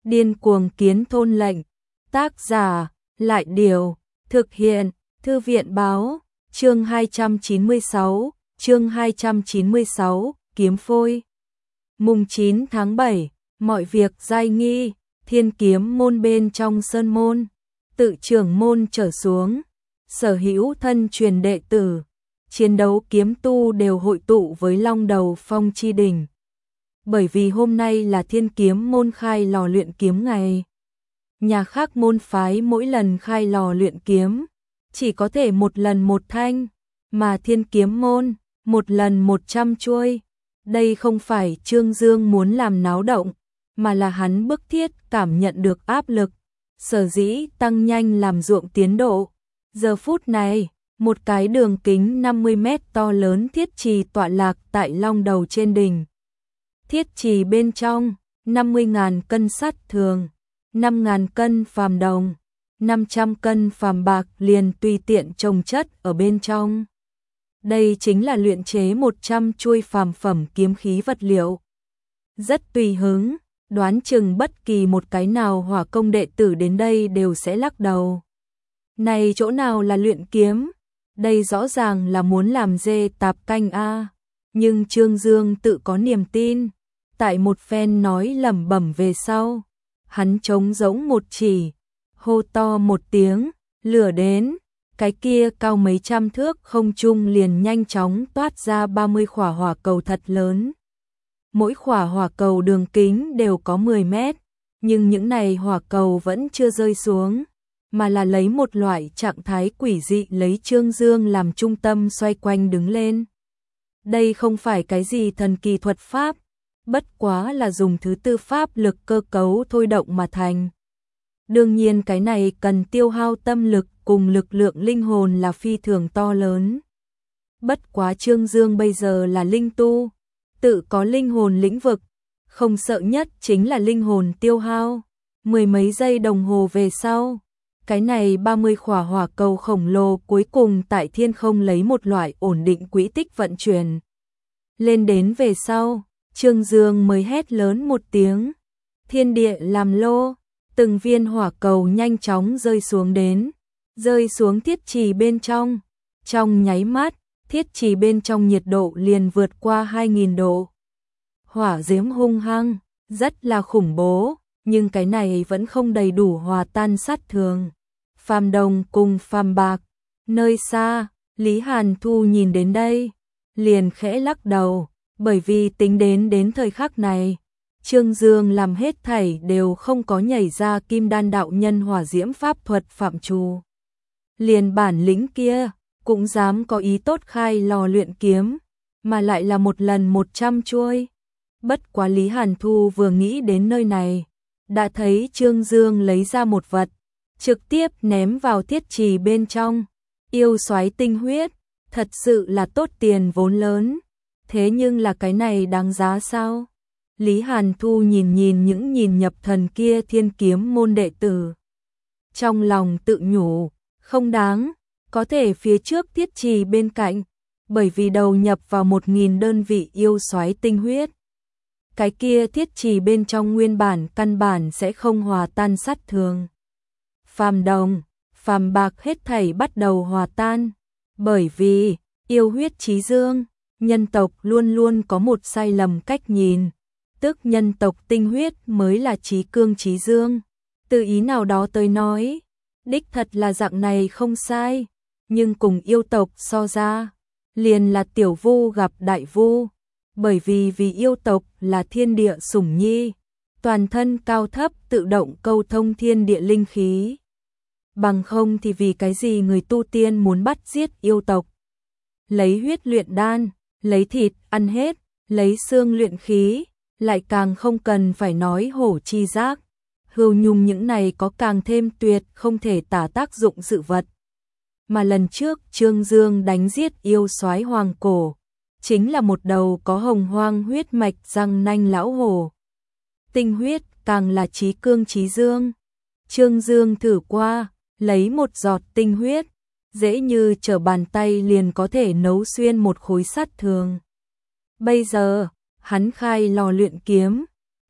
Điên cuồng kiến thôn lệnh. Tác giả, Lại Điều, thực hiện, Thư viện Báo, chương 296, kiếm phôi. Mùng 9 tháng 7, mọi việc giai nghi, Thiên Kiếm môn bên trong sơn môn, tự trưởng môn trở xuống, sở hữu thân truyền đệ tử, chiến đấu kiếm tu đều hội tụ với Long Đầu Phong chi đỉnh. Bởi vì hôm nay là Thiên Kiếm môn khai lò luyện kiếm ngày. Nhà khác môn phái mỗi lần khai lò luyện kiếm chỉ có thể một lần một thanh, mà Thiên Kiếm môn một lần 100 chuôi. Đây không phải Trương Dương muốn làm náo động, mà là hắn bức thiết cảm nhận được áp lực, sở dĩ tăng nhanh làm ruộng tiến độ. Giờ phút này, một cái đường kính 50 mét to lớn thiết trì tọa lạc tại Long Đầu trên đỉnh. Thiết trì bên trong, 50.000 cân sắt thường, 5.000 cân phàm đồng, 500 cân phàm bạc liền tùy tiện chồng chất ở bên trong. Đây chính là luyện chế 100 chuôi phàm phẩm kiếm khí vật liệu. Rất tùy hứng, đoán chừng bất kỳ một cái nào hỏa công đệ tử đến đây đều sẽ lắc đầu. Này chỗ nào là luyện kiếm, đây rõ ràng là muốn làm dê tạp canh a. Nhưng Trương Dương tự có niềm tin, tại một phen nói lẩm bẩm về sau, hắn trống rỗng một chỉ, hô to một tiếng, lửa đến. Cái kia cao mấy trăm thước không trung liền nhanh chóng toát ra 30 khỏa hỏa cầu thật lớn. Mỗi khỏa hỏa cầu đường kính đều có 10 mét, nhưng những này hỏa cầu vẫn chưa rơi xuống, mà là lấy một loại trạng thái quỷ dị lấy Trương Dương làm trung tâm xoay quanh đứng lên. Đây không phải cái gì thần kỳ thuật pháp, bất quá là dùng thứ tư pháp lực cơ cấu thôi động mà thành. Đương nhiên cái này cần tiêu hao tâm lực cùng lực lượng linh hồn là phi thường to lớn. Bất quá Trương Dương bây giờ là linh tu, tự có linh hồn lĩnh vực, không sợ nhất chính là linh hồn tiêu hao. Mười mấy giây đồng hồ về sau, cái này 30 khỏa hỏa cầu khổng lồ cuối cùng tại thiên không lấy một loại ổn định quỹ tích vận chuyển. Lên đến về sau, Trương Dương mới hét lớn một tiếng, thiên địa làm lô, từng viên hỏa cầu nhanh chóng rơi xuống đến. Rơi xuống thiết trì bên trong. Trong nháy mắt, thiết trì bên trong nhiệt độ liền vượt qua 2.000 độ. Hỏa diễm hung hăng, rất là khủng bố, nhưng cái này vẫn không đầy đủ hòa tan sắt thường. Phàm đồng cùng phàm bạc. Nơi xa, Lý Hàn Thu nhìn đến đây, liền khẽ lắc đầu, bởi vì tính đến thời khắc này, Trương Dương làm hết thảy đều không có nhảy ra kim đan đạo nhân hỏa diễm pháp thuật phạm trù. Liền bản lĩnh kia, cũng dám có ý tốt khai lò luyện kiếm, mà lại là một lần 100 chuôi. Bất quá Lý Hàn Thu vừa nghĩ đến nơi này, đã thấy Trương Dương lấy ra một vật, trực tiếp ném vào thiết trì bên trong. Yêu soái tinh huyết, thật sự là tốt tiền vốn lớn, thế nhưng là cái này đáng giá sao? Lý Hàn Thu nhìn những nhìn nhập thần kia Thiên Kiếm môn đệ tử. Trong lòng tự nhủ, không đáng, có thể phía trước thiết trì bên cạnh, bởi vì đầu nhập vào 1.000 đơn vị yêu soái tinh huyết. Cái kia thiết trì bên trong nguyên bản căn bản sẽ không hòa tan sắt thường. Phàm đồng, phàm bạc hết thảy bắt đầu hòa tan, bởi vì yêu huyết chí dương, nhân tộc luôn luôn có một sai lầm cách nhìn, tức nhân tộc tinh huyết mới là chí cương chí dương. Từ ý nào đó tới nói, đích thật là dạng này không sai, nhưng cùng yêu tộc so ra, liền là tiểu vu gặp đại vu, bởi vì yêu tộc là thiên địa sủng nhi, toàn thân cao thấp tự động câu thông thiên địa linh khí. Bằng không thì vì cái gì người tu tiên muốn bắt giết yêu tộc? Lấy huyết luyện đan, lấy thịt ăn hết, lấy xương luyện khí, lại càng không cần phải nói hổ chi giác. Hưu nhung những này có càng thêm tuyệt không thể tả tác dụng sự vật. Mà lần trước Trương Dương đánh giết yêu soái hoàng cổ, chính là một đầu có hồng hoang huyết mạch răng nanh lão hổ. Tinh huyết càng là chí cương chí dương. Trương Dương thử qua, lấy một giọt tinh huyết, dễ như trở bàn tay liền có thể nấu xuyên một khối sắt thường. Bây giờ, hắn khai lò luyện kiếm,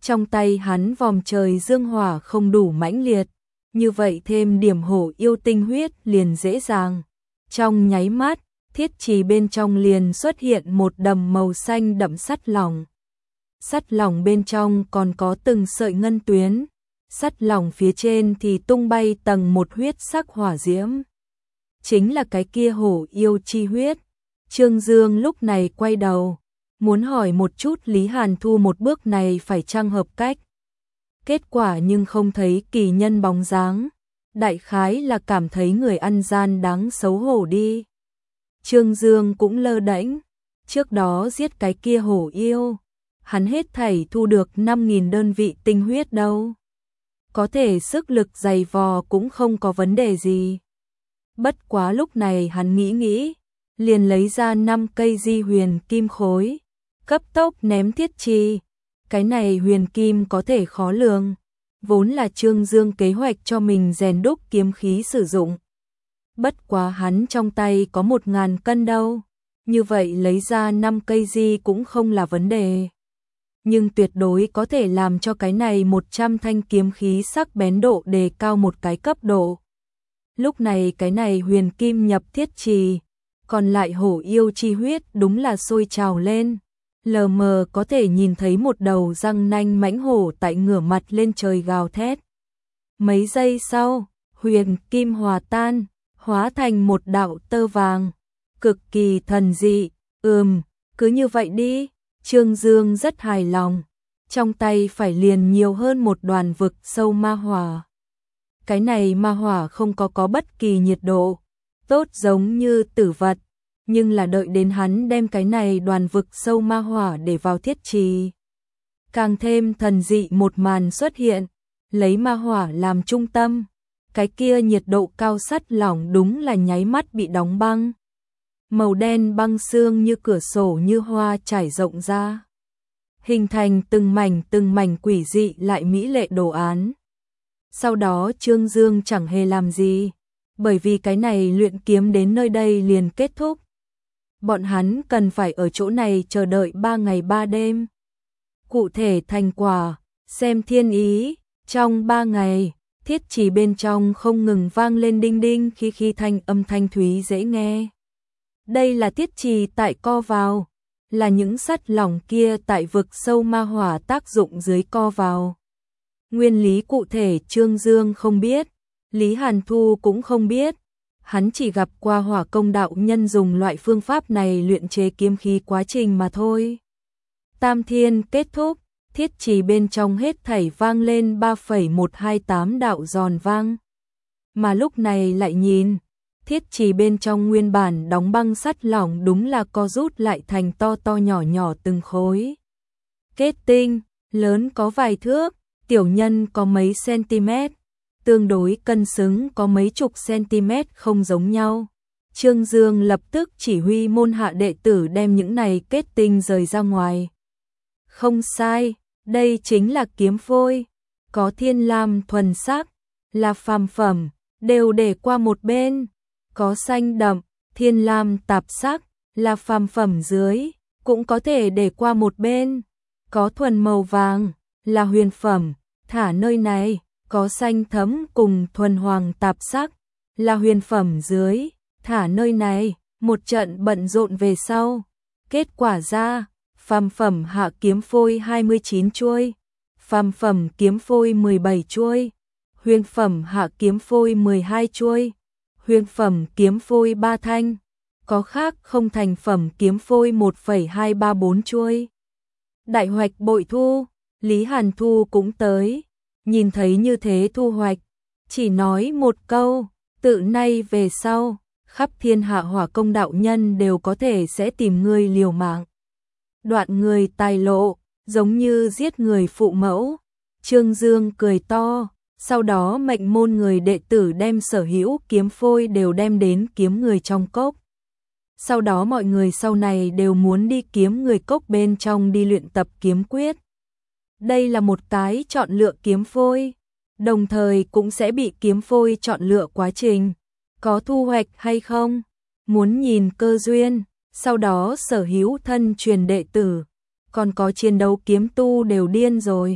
Trong tay hắn vòm trời dương hỏa không đủ mãnh liệt, như vậy thêm điểm hổ yêu tinh huyết liền dễ dàng. Trong nháy mắt, thiết trì bên trong liền xuất hiện một đầm màu xanh đậm sắt lỏng. Sắt lỏng bên trong còn có từng sợi ngân tuyến, sắt lỏng phía trên thì tung bay tầng một huyết sắc hỏa diễm. Chính là cái kia hổ yêu chi huyết. Trương Dương lúc này quay đầu, muốn hỏi một chút Lý Hàn Thu một bước này phải chăng hợp cách. Kết quả nhưng không thấy kỳ nhân bóng dáng, đại khái là cảm thấy người ăn gian đáng xấu hổ đi. Trương Dương cũng lơ đễnh, trước đó giết cái kia hổ yêu, hắn hết thảy thu được 5.000 đơn vị tinh huyết đâu. Có thể sức lực dày vò cũng không có vấn đề gì. Bất quá lúc này hắn nghĩ, liền lấy ra 5 cây di huyền kim khối, cấp tốc ném thiết trì. Cái này huyền kim có thể khó lường, vốn là Trương Dương kế hoạch cho mình rèn đúc kiếm khí sử dụng. Bất quá hắn trong tay có 1.000 cân đâu, như vậy lấy ra 5 cây di cũng không là vấn đề. Nhưng tuyệt đối có thể làm cho cái này 100 thanh kiếm khí sắc bén độ đề cao một cái cấp độ. Lúc này cái này huyền kim nhập thiết trì, còn lại hổ yêu chi huyết đúng là sôi trào lên. Lờ mờ có thể nhìn thấy một đầu răng nanh mãnh hổ tại ngửa mặt lên trời gào thét. Mấy giây sau, huyền kim hòa tan, hóa thành một đạo tơ vàng, cực kỳ thần dị. Cứ như vậy đi. Trương Dương rất hài lòng, trong tay phải liền nhiều hơn một đoàn vực sâu ma hỏa. Cái này ma hỏa không có bất kỳ nhiệt độ, tốt giống như tử vật, nhưng là đợi đến hắn đem cái này đoàn vực sâu ma hỏa để vào thiết trì. Càng thêm thần dị một màn xuất hiện, lấy ma hỏa làm trung tâm, cái kia nhiệt độ cao sắt lỏng đúng là nháy mắt bị đóng băng. Màu đen băng xương như cửa sổ như hoa trải rộng ra, hình thành từng mảnh quỷ dị lại mỹ lệ đồ án. Sau đó Trương Dương chẳng hề làm gì, bởi vì cái này luyện kiếm đến nơi đây liền kết thúc. Bọn hắn cần phải ở chỗ này chờ đợi 3 ngày 3 đêm. Cụ thể thành quả, xem thiên ý, trong 3 ngày, thiết trì bên trong không ngừng vang lên đinh đinh khi thanh âm thanh thúy dễ nghe. Đây là thiết trì tại co vào, là những sắt lỏng kia tại vực sâu ma hỏa tác dụng dưới co vào. Nguyên lý cụ thể Trương Dương không biết, Lý Hàn Thu cũng không biết, hắn chỉ gặp qua Hỏa Công đạo nhân dùng loại phương pháp này luyện chế kiếm khí quá trình mà thôi. Tam thiên kết thúc, thiết trì bên trong hết thảy vang lên 3,128 đạo giòn vang. Mà lúc này lại nhìn, thiết trì bên trong nguyên bản đóng băng sắt lỏng đúng là co rút lại thành to nhỏ từng khối. Kết tinh, lớn có vài thước, tiểu nhân có mấy cm, tương đối cân xứng có mấy chục cm không giống nhau. Trương Dương lập tức chỉ huy môn hạ đệ tử đem những này kết tinh rời ra ngoài. Không sai, đây chính là kiếm phôi, có thiên lam thuần sắc, là phàm phẩm, đều để qua một bên. Có xanh đậm, thiên lam tạp sắc, là phàm phẩm dưới, cũng có thể để qua một bên. Có thuần màu vàng, là huyền phẩm, thả nơi này. Có xanh thẫm cùng thuần hoàng tạp sắc, là huyền phẩm dưới, thả nơi này. Một trận bận rộn về sau, kết quả ra, phàm phẩm hạ kiếm phôi 29 chuôi, phàm phẩm kiếm phôi 17 chuôi, huyền phẩm hạ kiếm phôi 12 chuôi, huyền phẩm kiếm phôi 3 thanh, có khác không thành phẩm kiếm phôi 1,234 chuôi. Đại hoạch bội thu, Lý Hàn Thu cũng tới, nhìn thấy như thế thu hoạch, chỉ nói một câu, từ nay về sau, khắp thiên hạ Hỏa Công đạo nhân đều có thể sẽ tìm ngươi liều mạng. Đoạn người tài lộ, giống như giết người phụ mẫu. Trương Dương cười to, sau đó mệnh môn người đệ tử đem sở hữu kiếm phôi đều đem đến kiếm người trong cốc. Sau đó mọi người sau này đều muốn đi kiếm người cốc bên trong đi luyện tập kiếm quyết. Đây là một cái chọn lựa kiếm phôi, đồng thời cũng sẽ bị kiếm phôi chọn lựa quá trình. Có thu hoạch hay không? Muốn nhìn cơ duyên, sau đó sở hữu thân truyền đệ tử, còn có chiến đấu kiếm tu đều điên rồi.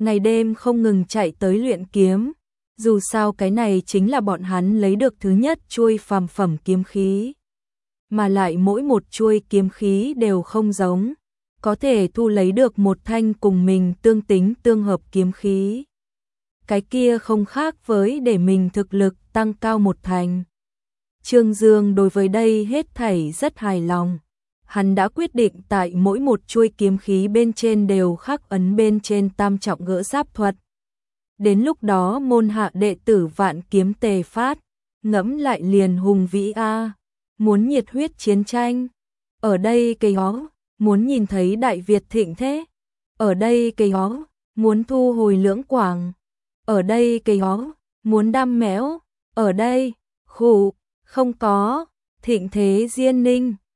ngày đêm không ngừng chạy tới luyện kiếm. Dù sao cái này chính là bọn hắn lấy được thứ nhất chuôi phàm phẩm kiếm khí. Mà lại mỗi một chuôi kiếm khí đều không giống, có thể thu lấy được một thanh cùng mình tương tính tương hợp kiếm khí. Cái kia không khác với để mình thực lực tăng cao một thành. Trương Dương đối với đây hết thảy rất hài lòng. Hắn đã quyết định tại mỗi một chuôi kiếm khí bên trên đều khắc ấn bên trên tam trọng gỡ giáp thuật. Đến lúc đó môn hạ đệ tử vạn kiếm tề phát, ngẫm lại liền hùng vĩ a. Muốn nhiệt huyết chiến tranh, ở đây cây hó, muốn nhìn thấy Đại Việt thịnh thế, ở đây cây hó, muốn thu hồi Lưỡng Quảng, ở đây cây hó, muốn đam mẽo, ở đây, khủ, không có, thịnh thế Diên Ninh.